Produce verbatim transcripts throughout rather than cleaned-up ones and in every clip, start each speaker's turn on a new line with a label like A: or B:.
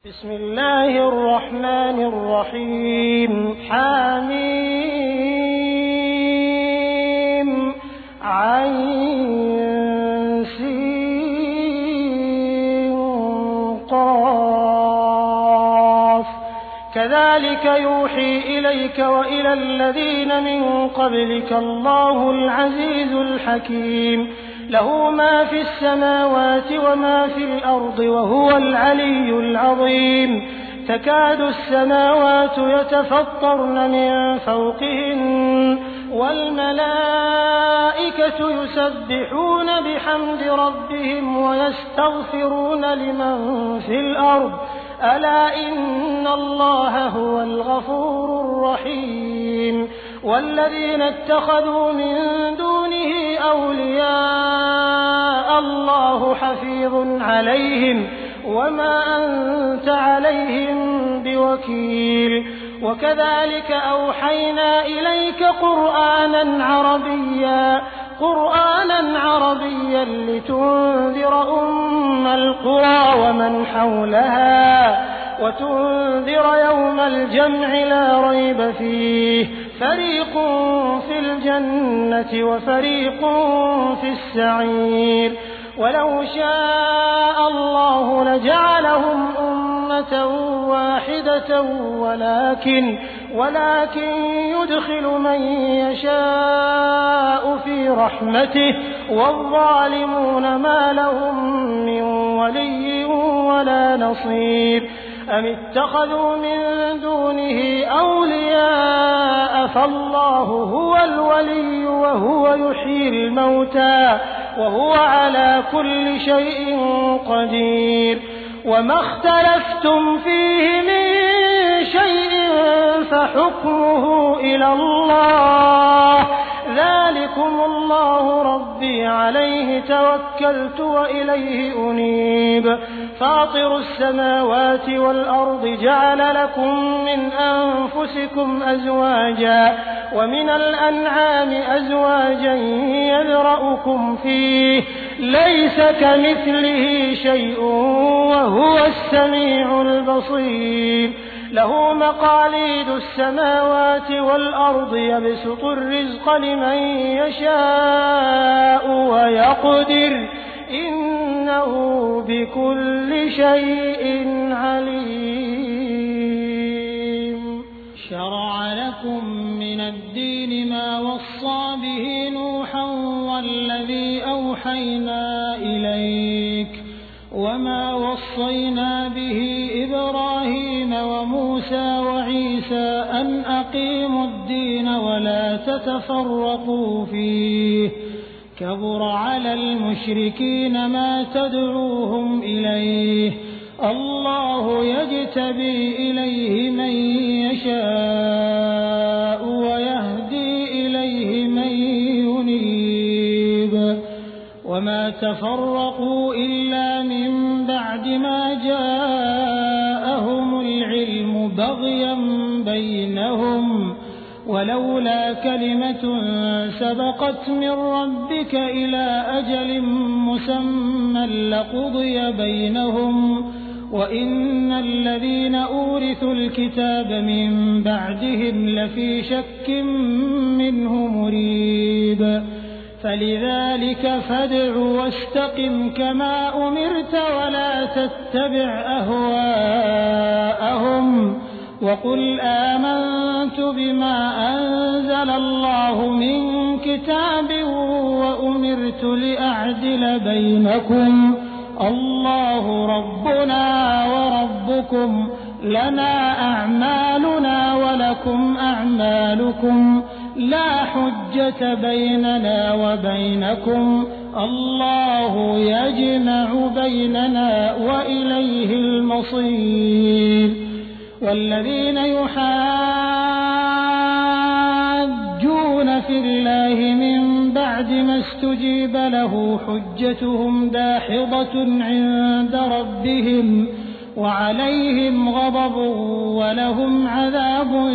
A: بسم الله الرحمن الرحيم حميم عين سين قاف كذلك يوحي إليك وإلى الذين من قبلك الله العزيز الحكيم له ما في السماوات وما في الأرض وهو العلي العظيم تكاد السماوات يتفطرن من فوقهن والملائكة يسبحون بحمد ربهم ويستغفرون لمن في الأرض ألا إن الله هو الغفور الرحيم والذين اتخذوا من دونه أولياء الله حفيظ عليهم وما أنت عليهم بوكيل وكذلك أوحينا إليك قرآنا عربيا قرآنا عربيا لتنذر أم القرى ومن حولها وتنذر يوم الجمع لا ريب فيه فريق في الجنة وفريق في السعير ولو شاء الله لجعلهم أمة واحدة ولكن ولكن يدخل من يشاء في رحمته والظالمون ما لهم من ولي ولا نصير أم اتخذوا من دونه أولياء فالله هو الولي وهو يحيي الموتى وهو على كل شيء قدير وما اختلفتم فيه من شيء فحكمه إلى الله ذلكم الله ربي عليه توكلت وإليه أنيب فاطر السماوات والأرض جعل لكم من أنفسكم أزواجا ومن الأنعام أزواجا يذرأكم فيه ليس كمثله شيء وهو السميع البصير له مقاليد السماوات والأرض يبسط الرزق لمن يشاء ويقدر إنه بكل شيء عليم
B: شرع لكم من الدين ما وصى به نوحا والذي أوحينا إليك وما وصينا به إبراهيم وموسى وعيسى أن أقيموا الدين ولا تتفرقوا فيه كبر على المشركين ما تدعوهم إليه الله يجتبي إليه من يشاء ويهدي إليه من ينيب وما تفرقوا إلا من بعد ما جاءهم العلم بغيا بينهم ولولا كلمة سبقت من ربك إلى أجل مسمى لقضي بينهم وإن الذين أورثوا الكتاب من بعدهم لفي شك منه مريب فلذلك فادع واستقم كما أمرت ولا تتبع أهواءهم وقل آمنت بما أنزل الله من كتاب وأمرت لأعدل بينكم الله ربنا وربكم لنا أعمالنا ولكم أعمالكم لا حجة بيننا وبينكم الله يجمع بيننا وإليه المصير والذين يحاجون في الله من بعد ما استجيب له حجتهم داحضة عند ربهم وعليهم غضب ولهم عذاب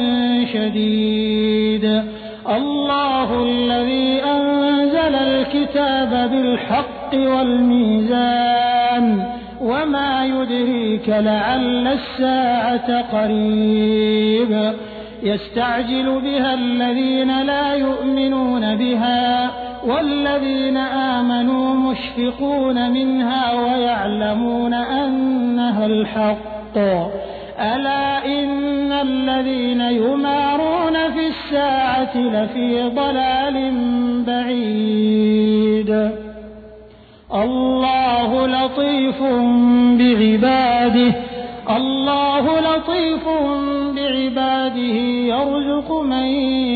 B: شديد الله الذي أنزل الكتاب بالحق والميزان وما يدريك لعل الساعة قريب يستعجل بها الذين لا يؤمنون بها والذين آمنوا مشفقون منها ويعلمون أنها الحق ألا إن الذين يمارون في الساعة لفي ضلال بعيد الله لطيف بعباده الله لطيف بعباده يرزق من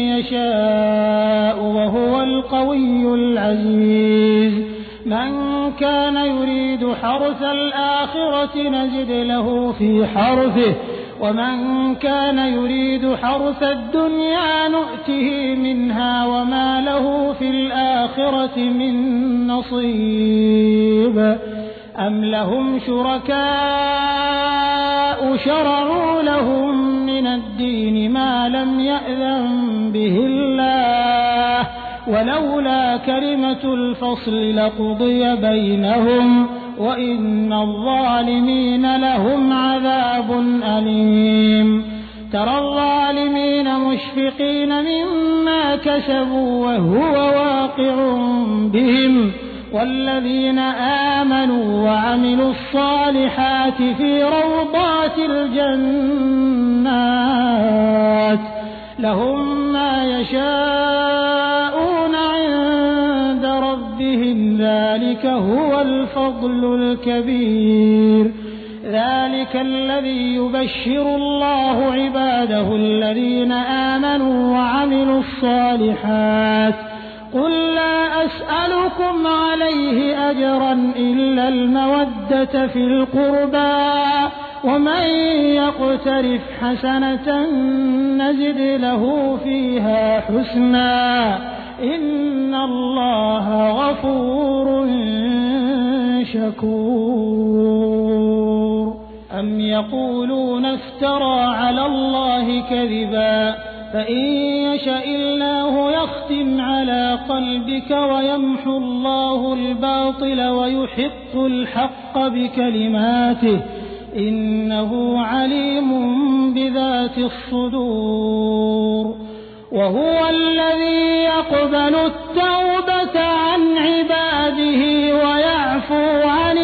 B: يشاء وهو القوي العزيز من كان يريد حرث الآخرة نزد له في حرثه ومن كان يريد حرث الدنيا نؤته منها وما له في الآخرة من نصيب أم لهم شركاء شرعوا لهم من الدين ما لم يأذن به الله ولولا كلمة الفصل لقضي بينهم وإن الظالمين لهم عذاب أليم ترى الظالمين مشفقين مما كسبوا وهو واقع بهم والذين آمنوا وعملوا الصالحات في روضات الجنات لهم ما يشاءون عند ربهم ذلك هو الفضل الكبير ذلك الذي يبشر الله عباده الذين آمنوا وعملوا الصالحات قل لا أسألكم عليه أجرا إلا المودة في القربى ومن يقترف حسنة نزد له فيها حسنا إن الله غفور شكور أم يقولون افترى على الله كذبا فإن يشأ الله يختم على قلبك ويمحو الله الباطل ويحق الحق بكلماته إنه عليم بذات الصدور وهو الذي يقبل التوبة عن عباده ويعفو عن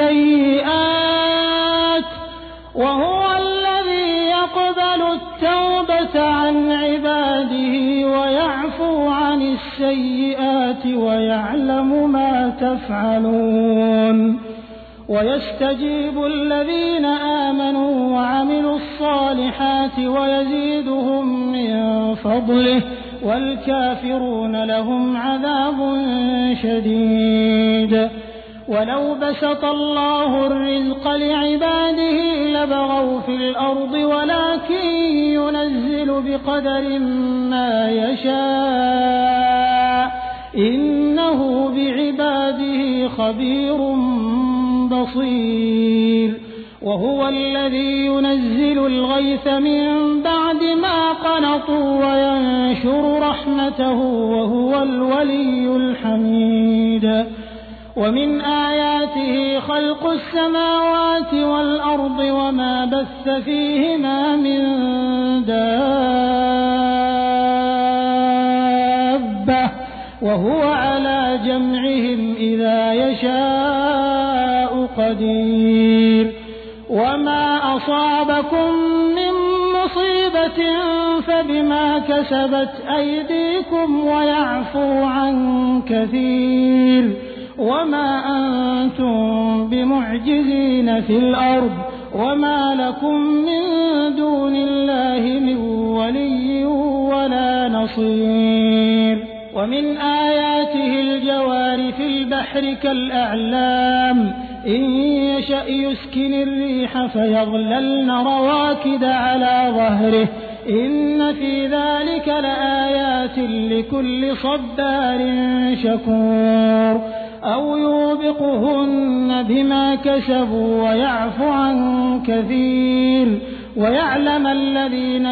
B: السيئات وهو الذي يقبل التوبة عن عباده ويعفو عن السيئات ويعلم ما تفعلون ويستجيب الذين آمنوا وعملوا الصالحات ويزيدهم من فضله والكافرون لهم عذاب شديد ولو بسط الله الرزق لعباده لبغوا في الأرض ولكن ينزل بقدر ما يشاء إنه بعباده خبير بصير وهو الذي ينزل الغيث من بعد ما قنطوا وينشر رحمته وهو الولي الحميد ومن آياته خلق السماوات والأرض وما بث فيهما من دابة وهو على جمعهم إذا يشاء قدير وما أصابكم من مصيبة فبما كسبت أيديكم ويعفو عن كثير وما أنتم بمعجزين في الأرض وما لكم من دون الله من ولي ولا نصير ومن آياته الجوار في البحر كالأعلام إن يشأ يسكن الريح فيظللن رواكد على ظهره إن في ذلك لآيات لكل صبار شكور أو يوبقهن بما كسبوا ويعفو عن كثير ويعلم الذين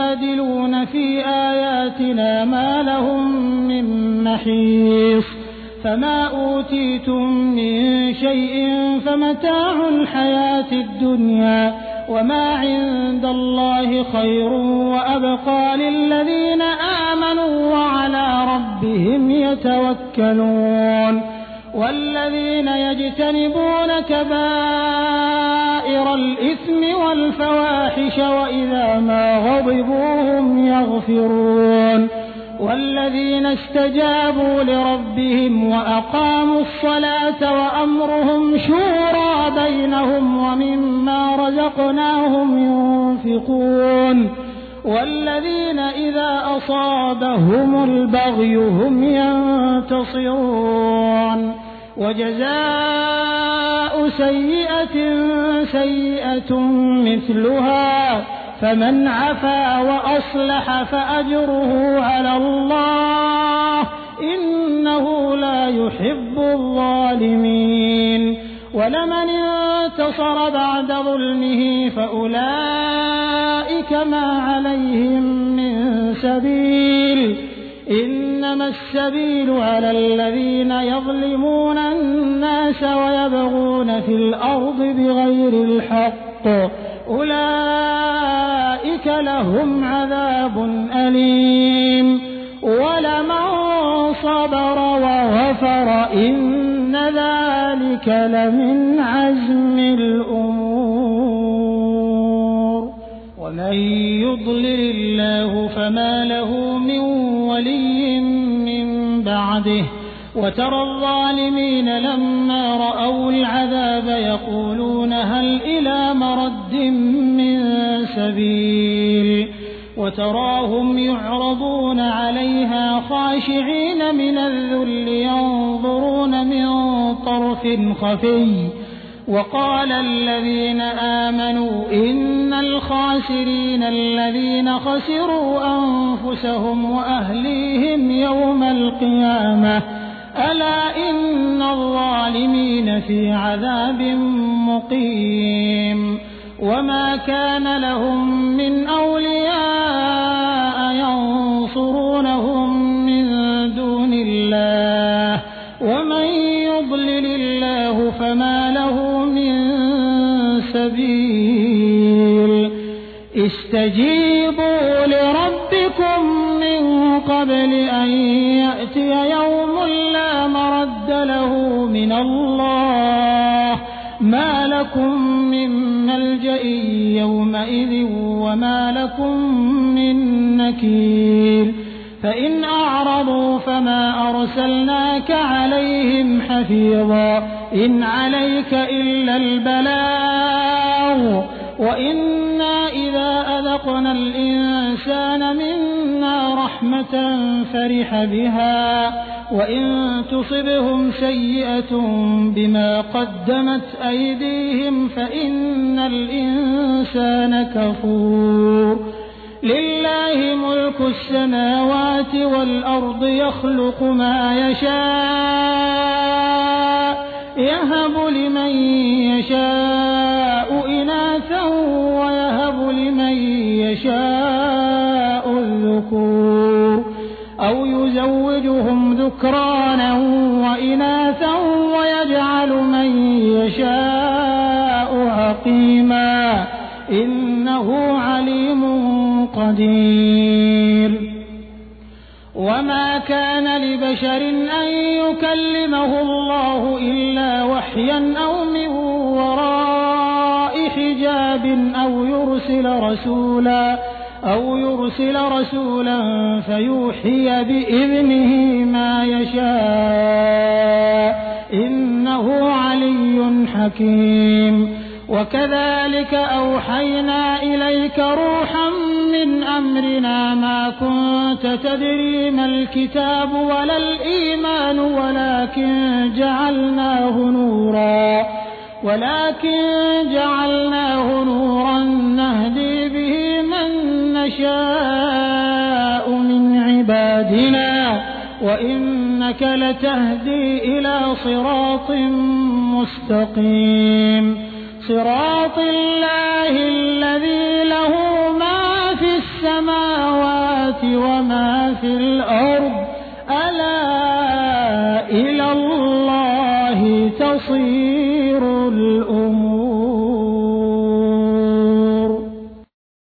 B: يجادلون في آياتنا ما لهم من محيص فما أوتيتم من شيء فمتاع الحياة الدنيا وما عند الله خير وأبقى للذين آمنوا وعلى ربهم يتوكلون والذين يجتنبون كبائر الإثم والفواحش وإذا ما غضبوا هم يغفرون والذين استجابوا لربهم وأقاموا الصلاة وأمرهم شورى بينهم ومما رزقناهم ينفقون والذين إذا أصابهم البغي هم ينتصرون وجزاء سيئة سيئة مثلها فمن عفا وأصلح فأجره على الله إنه لا يحب الظالمين ولمن انتصر بعد ظلمه فأولئك ما عليهم من سبيل إنما السبيل على الذين يظلمون الناس ويبغون في الأرض بغير الحق أولئك لهم عذاب أليم ولمن صبر وغفر إن ذلك لمن عزم الأمور ومن يضلل الله فما له من ولي من بعده وترى الظالمين لما رأوا العذاب يقولون هل إلى مرد من سبيل وتراهم يعرضون عليها خاشعين من الذل ينظرون من طرف خفي وقال الذين آمنوا إن الخاسرين الذين خسروا أنفسهم وأهليهم يوم القيامة ألا إن الظالمين في عذاب مقيم وما كان لهم من أولياء ينصرونهم من دون الله ومن يضلل الله فما له من سبيل استجيبوا لربكم من قبل أن يأتي يوم لا مرد له من الله ما لكم من ملجأ يومئذ وما لكم من نكير فإن أعرضوا فما أرسلناك عليهم حفيظا إن عليك إلا البلاغ وإنا إذا أذقنا الإنسان منا رحمة فرح بها وإن تصبهم سيئة بما قدمت أيديهم فإن الإنسان كفور لله ملك السماوات والأرض يخلق ما يشاء يهب لمن يشاء إناثا ويهب لمن يشاء الذكور أو يزوجهم ذكرانا وإناثا ويجعل من يشاء عقيما إنه عليم قدير وما كان لبشر أن يكلمه الله إلا وحيا أو من وراء حجاب أو يرسل رسولا أو يرسل رسولا فيوحي بإذنه ما يشاء إنه علي حكيم وكذلك أوحينا إليك روحا من أمرنا ما كنت تدري ما الكتاب ولا الإيمان ولكن جعلناه نورا ولكن جعلناه نورا نهدي به من نشاء من عبادنا وإنك لتهدي إلى صراط مستقيم صراط الله الذي له ما في السماوات وما في الأرض ألا إلى بصير